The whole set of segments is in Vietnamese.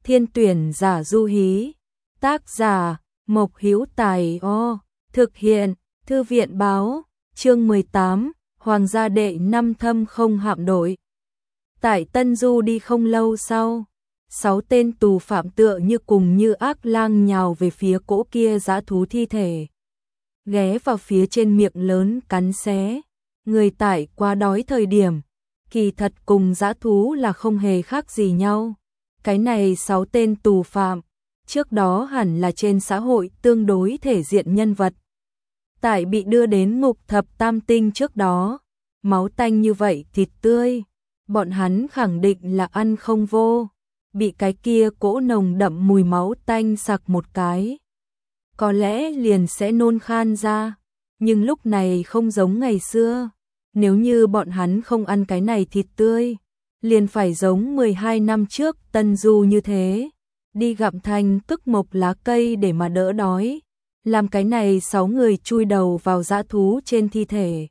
Thiên tuyển giả du hí. Tác giả Mộc Hữu Tài. Thực hiện Thư viện báo. Chương 18. Hoàng gia đệ 5 thâm không hạm đội. Tại Tân Du đi không lâu sau, 6 tên tù phạm tựa như cùng như ác lang nhào về phía cỗ kia dã thú thi thể, ghé vào phía trên miệng lớn cắn xé. Người tại quá đói thời điểm, kỳ thật cùng dã thú là không hề khác gì nhau. Cái này 6 tên tù phạm, trước đó hẳn là trên xã hội tương đối thể diện nhân vật. Tại bị đưa đến ngục thập tam tinh trước đó, máu tanh như vậy thịt tươi, bọn hắn khẳng định là ăn không vô, bị cái kia cỗ nồng đậm mùi máu tanh sặc một cái, có lẽ liền sẽ nôn khan ra. Nhưng lúc này không giống ngày xưa, nếu như bọn hắn không ăn cái này thịt tươi, liền phải giống 12 năm trước Tân Du như thế, đi gặm thành tức mộc lá cây để mà đỡ đói, làm cái này 6 người chui đầu vào dã thú trên thi thể,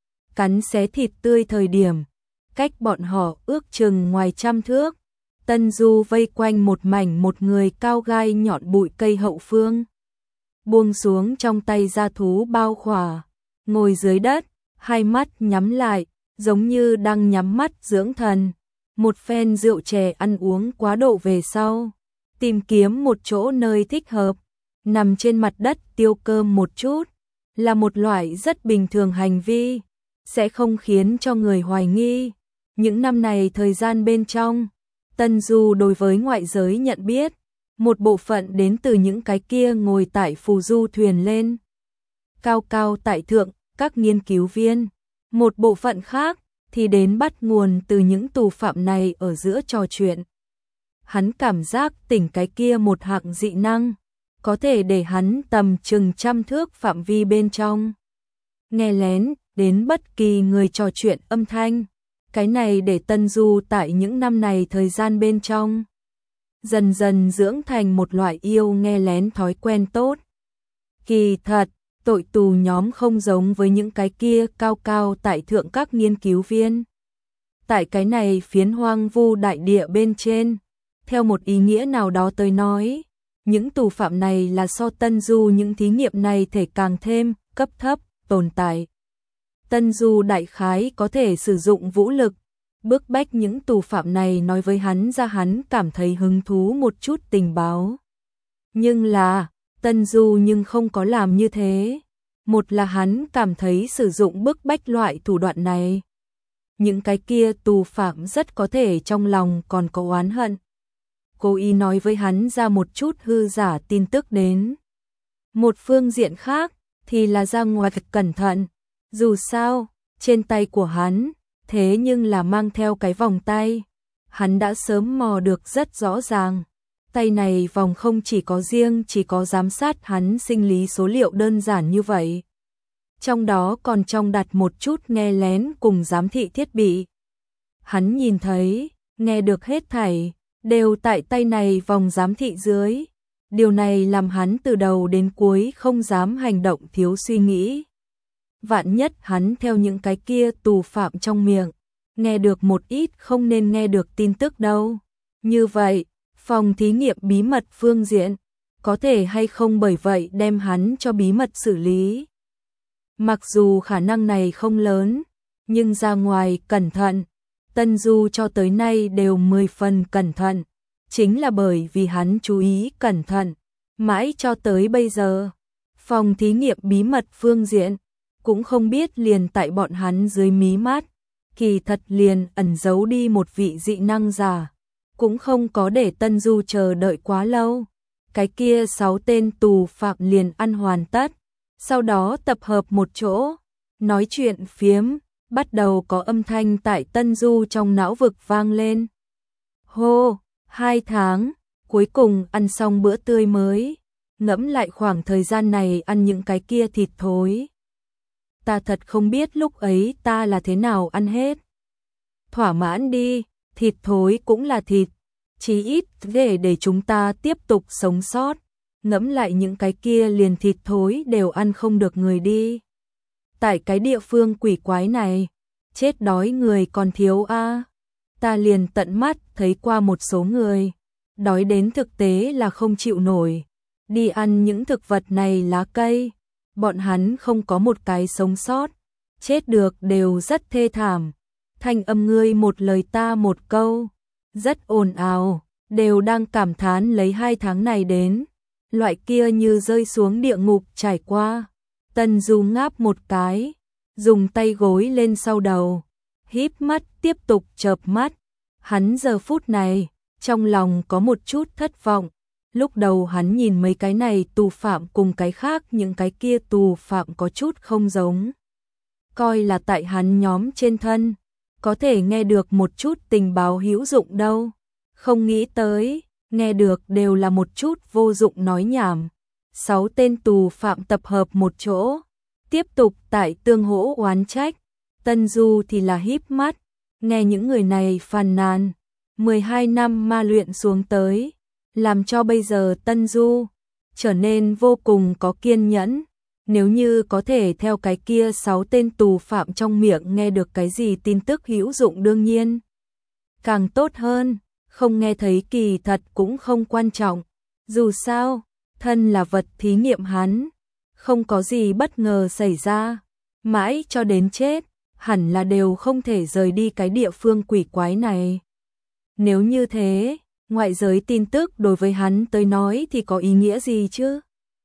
cắn xé thịt tươi thời điểm, cách bọn họ ước chừng ngoài 100 thước. Tân Du vây quanh một mảnh một người cao gai nhọn bụi cây hậu phương, buông xuống trong tay dã thú bao khỏa, ngồi dưới đất, hai mắt nhắm lại, giống như đang nhắm mắt dưỡng thần. Một phen rượu chè ăn uống quá độ về sau, tìm kiếm một chỗ nơi thích hợp, nằm trên mặt đất tiêu cơm một chút, là một loại rất bình thường hành vi, sẽ không khiến cho người hoài nghi. Những năm này thời gian bên trong, Tân Du đối với ngoại giới nhận biết, một bộ phận đến từ những cái kia ngồi tại phù du thuyền lên cao cao tại thượng các nghiên cứu viên, một bộ phận khác thì đến bắt nguồn từ những tù phạm này ở giữa trò chuyện. Hắn cảm giác tỉnh cái kia một hạng dị năng, có thể để hắn tầm chừng 100 thước phạm vi bên trong nghe lén đến bất kỳ người trò chuyện âm thanh. Cái này để Tân Du tại những năm này thời gian bên trong dần dần dưỡng thành một loại yêu nghe lén thói quen tốt. Kỳ thật, tội tù nhóm không giống với những cái kia cao cao tại thượng các nghiên cứu viên. Tại cái này phiến hoang vu đại địa bên trên, theo một ý nghĩa nào đó tới nói, những tù phạm này là so Tân Du những thí nghiệm này thể càng thêm cấp thấp tồn tại. Tân Du đại khái có thể sử dụng vũ lực, bức bách những tù phạm này nói với hắn ra hắn cảm thấy hứng thú một chút tình báo. Nhưng là, Tân Du nhưng không có làm như thế. Một là hắn cảm thấy sử dụng bức bách loại thủ đoạn này, những cái kia tù phạm rất có thể trong lòng còn có oán hận, cố ý nói với hắn ra một chút hư giả tin tức đến. Một phương diện khác thì là ra ngoài cẩn thận, dù sao, trên tay của hắn, thế nhưng là mang theo cái vòng tay. Hắn đã sớm mò được rất rõ ràng, tay này vòng không chỉ có giám sát hắn sinh lý số liệu đơn giản như vậy. Trong đó còn trong đặt một chút nghe lén cùng giám thị thiết bị. Hắn nhìn thấy, nghe được hết thảy, đều tại tay này vòng giám thị dưới. Điều này làm hắn từ đầu đến cuối không dám hành động thiếu suy nghĩ. Vạn nhất hắn theo những cái kia tù phạm trong miệng, nghe được một ít không nên nghe được tin tức đâu. Như vậy, phòng thí nghiệm bí mật phương diện, có thể hay không bởi vậy đem hắn cho bí mật xử lý. Mặc dù khả năng này không lớn, nhưng ra ngoài cẩn thận, Tân Du cho tới nay đều 10 phần cẩn thận, chính là bởi vì hắn chú ý cẩn thận, mãi cho tới bây giờ, phòng thí nghiệm bí mật phương diện, cũng không biết liền tại bọn hắn dưới mí mắt, kỳ thật liền ẩn giấu đi một vị dị năng giả, cũng không có để Tân Du chờ đợi quá lâu. Cái kia 6 tên tù phạm liền ăn hoàn tất, sau đó tập hợp một chỗ, nói chuyện phiếm, bắt đầu có âm thanh tại Tân Du trong não vực vang lên. Hô, 2 tháng, cuối cùng ăn xong bữa tươi mới, ngẫm lại khoảng thời gian này ăn những cái kia thịt thối. Ta thật không biết lúc ấy ta là thế nào ăn hết. Thỏa mãn đi, thịt thối cũng là thịt, chí ít để chúng ta tiếp tục sống sót. Ngẫm lại những cái kia liền thịt thối đều ăn không được người đi. Tại cái địa phương quỷ quái này, chết đói người còn thiếu a. Ta liền tận mắt thấy qua một số người, đói đến thực tế là không chịu nổi, đi ăn những thực vật này lá cây, bọn hắn không có một cái sống sót, chết được đều rất thê thảm. Thanh âm ngươi một lời ta một câu, rất ồn ào, đều đang cảm thán lấy 2 tháng này đến, loại kia như rơi xuống địa ngục trải qua. Tần Du ngáp một cái, dùng tay gối lên sau đầu, híp mắt tiếp tục chợp mắt. Hắn giờ phút này, trong lòng có một chút thất vọng. Lúc đầu hắn nhìn mấy cái này tù phạm cùng cái khác những cái kia tù phạm có chút không giống. Coi là tại hắn nhóm trên thân, có thể nghe được một chút tình báo hữu dụng đâu. Không nghĩ tới, nghe được đều là một chút vô dụng nói nhảm. 6 tên tù phạm tập hợp một chỗ, tiếp tục tại tương hỗ oán trách. Tân Du thì là híp mắt, nghe những người này phàn nàn. 12 năm ma luyện xuống tới, làm cho bây giờ Tân Du trở nên vô cùng có kiên nhẫn. Nếu như có thể theo cái kia 6 tên tù phạm trong miệng nghe được cái gì tin tức hữu dụng đương nhiên càng tốt hơn, không nghe thấy kỳ thật cũng không quan trọng. Dù sao, thân là vật thí nghiệm hắn, không có gì bất ngờ xảy ra, mãi cho đến chết, hẳn là đều không thể rời đi cái địa phương quỷ quái này. Nếu như thế, ngoại giới tin tức đối với hắn tới nói thì có ý nghĩa gì chứ?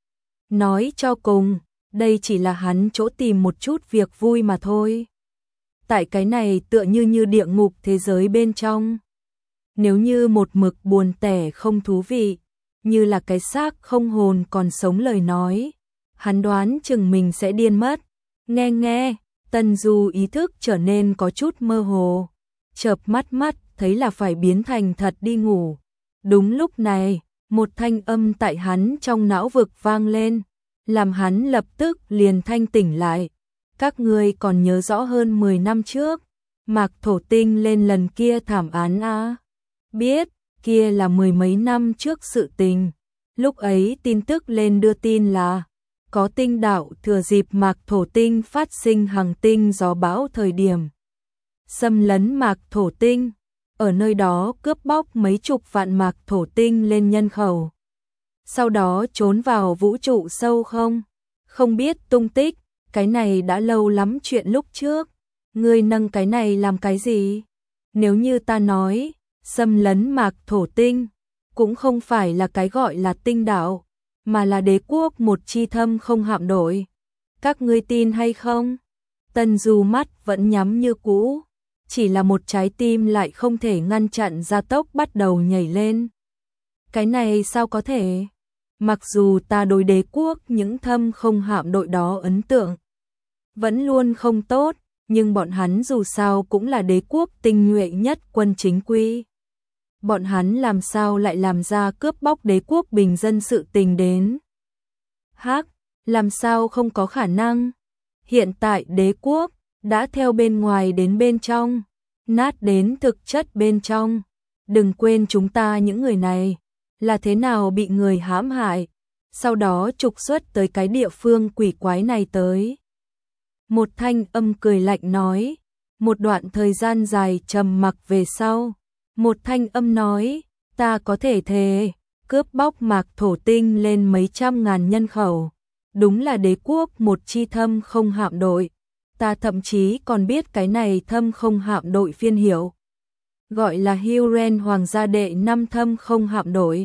Nói cho cùng, đây chỉ là hắn chỗ tìm một chút việc vui mà thôi. Tại cái này tựa như địa ngục thế giới bên trong. Nếu như một mực buồn tẻ không thú vị, như là cái xác không hồn còn sống lời nói, hắn đoán chừng mình sẽ điên mất. Nghe, Tần Du ý thức trở nên có chút mơ hồ, chợp mắt thấy là phải biến thành thật đi ngủ. Đúng lúc này, một thanh âm tại hắn trong não vực vang lên, làm hắn lập tức liền thanh tỉnh lại. Các ngươi còn nhớ rõ hơn 10 năm trước, Mạc Thổ Tinh lên lần kia thảm án à? Biết, kia là 10 mấy năm trước sự tình. Lúc ấy tin tức lên đưa tin là có tinh đạo thừa dịp Mạc Thổ Tinh phát sinh hàng tinh gió bão thời điểm xâm lấn Mạc Thổ Tinh, ở nơi đó cướp bóc mấy chục vạn Mạc Thổ Tinh lên nhân khẩu. Sau đó trốn vào vũ trụ sâu không biết tung tích. Cái này đã lâu lắm chuyện lúc trước. Ngươi nâng cái này làm cái gì? Nếu như ta nói, xâm lấn Mạc Thổ Tinh, cũng không phải là cái gọi là tinh đạo, mà là đế quốc một chi thâm không hạm đội. Các ngươi tin hay không? Tần Du mắt vẫn nhắm như cũ, chỉ là một trái tim lại không thể ngăn chặn gia tốc bắt đầu nhảy lên. Cái này sao có thể? Mặc dù ta đối đế quốc những thâm không hạm đội đó ấn tượng vẫn luôn không tốt, nhưng bọn hắn dù sao cũng là đế quốc tinh nhuệ nhất quân chính quy. Bọn hắn làm sao lại làm ra cướp bóc đế quốc bình dân sự tình đến? Hắc, làm sao không có khả năng? Hiện tại đế quốc đã theo bên ngoài đến bên trong, nát đến thực chất bên trong. Đừng quên chúng ta những người này là thế nào bị người hãm hại, sau đó trục xuất tới cái địa phương quỷ quái này tới. Một thanh âm cười lạnh nói. Một đoạn thời gian dài trầm mặc về sau, một thanh âm nói, ta có thể thề, cướp bóc Mạc Thổ Tinh lên mấy trăm ngàn nhân khẩu, đúng là đế quốc một chi thâm không hạm đội. Ta thậm chí còn biết cái này thâm không hạm đội phiên hiệu, gọi là Huron Hoàng gia đệ 5 thâm không hạm đội.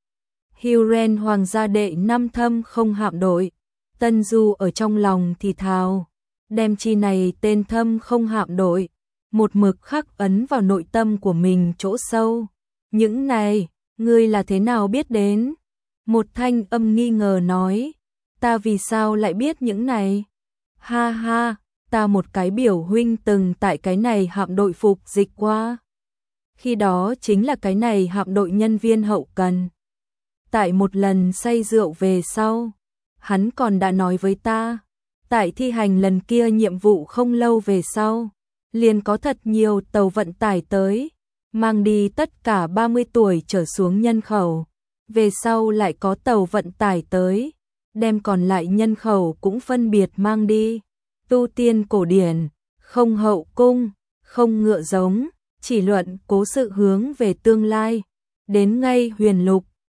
Huron Hoàng gia đệ 5 thâm không hạm đội. Tân Du ở trong lòng thì thào, đem chi này tên thâm không hạm đội một mực khắc ấn vào nội tâm của mình chỗ sâu. Những này, ngươi là thế nào biết đến? Một thanh âm nghi ngờ nói, ta vì sao lại biết những này? Ha ha, ta một cái biểu huynh từng tại cái này hạm đội phục dịch qua. Khi đó chính là cái này hạm đội nhân viên hậu cần. Tại một lần say rượu về sau, hắn còn đã nói với ta, tại thi hành lần kia nhiệm vụ không lâu về sau, liền có thật nhiều tàu vận tải tới, mang đi tất cả 30 tuổi trở xuống nhân khẩu. Về sau lại có tàu vận tải tới, đem còn lại nhân khẩu cũng phân biệt mang đi. Tu tiên cổ điển, không hậu cung, không ngựa giống, chỉ luận cố sự hướng về tương lai. đến ngay huyền lục,